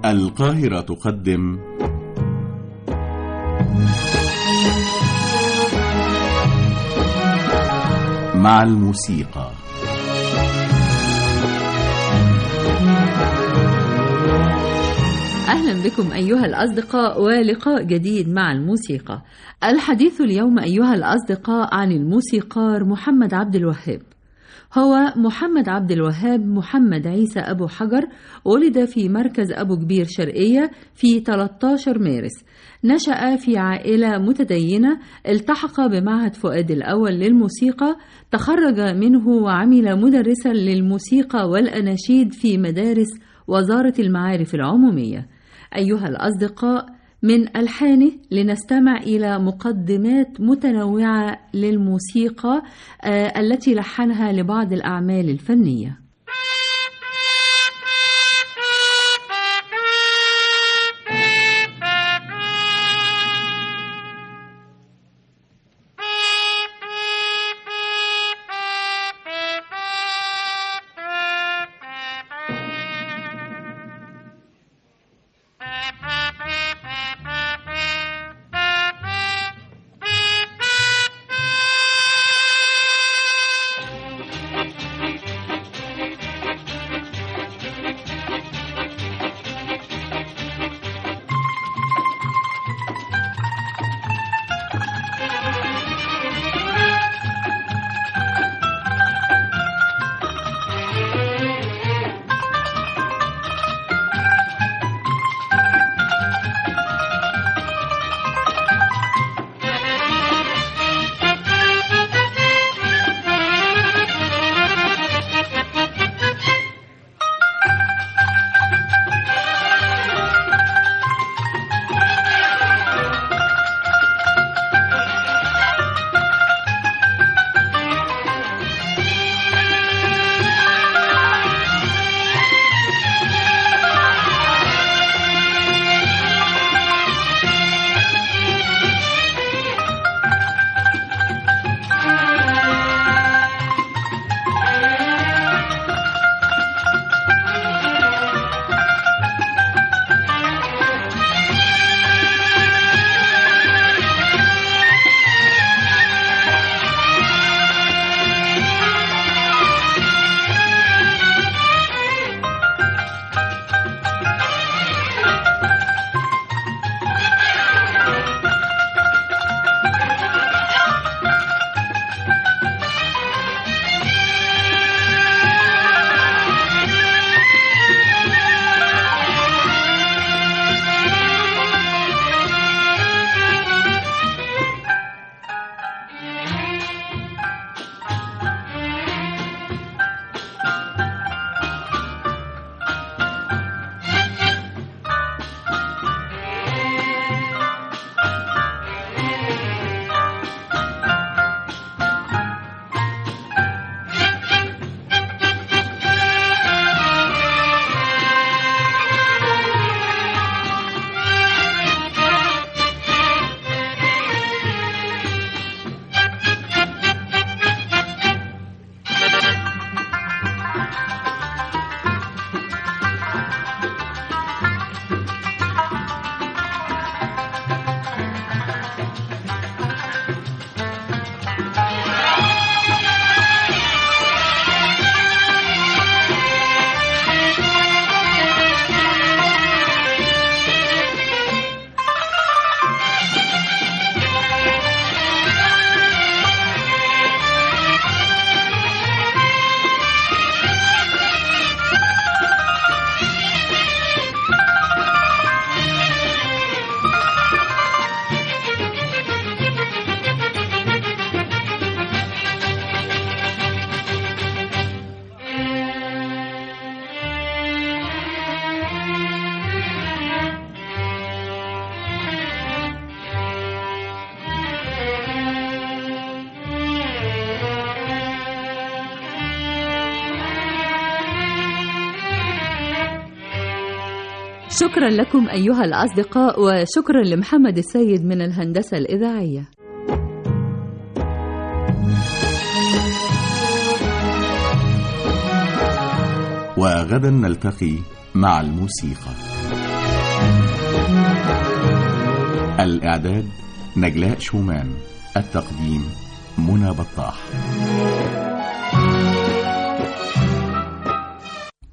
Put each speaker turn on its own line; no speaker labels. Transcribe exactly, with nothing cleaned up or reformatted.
القاهرة تقدم مع الموسيقى.
أهلا بكم أيها الأصدقاء ولقاء جديد مع الموسيقى. الحديث اليوم أيها الأصدقاء عن الموسيقار محمد عبد الوهاب. هو محمد عبد الوهاب محمد عيسى أبو حجر، ولد في مركز أبو كبير شرقية في ثلاثة عشر مارس. نشأ في عائلة متدينة، التحق بمعهد فؤاد الأول للموسيقى، تخرج منه وعمل مدرسا للموسيقى والأناشيد في مدارس وزارة المعارف العمومية. أيها الأصدقاء، من ألحانه لنستمع إلى مقدمات متنوعة للموسيقى آه التي لحنها لبعض الأعمال الفنية. شكرا لكم أيها الأصدقاء، وشكرا لمحمد السيد من الهندسة الإذاعية.
وغدا نلتقي مع الموسيقى. الإعداد نجلاء شومان. التقديم منى بطاح.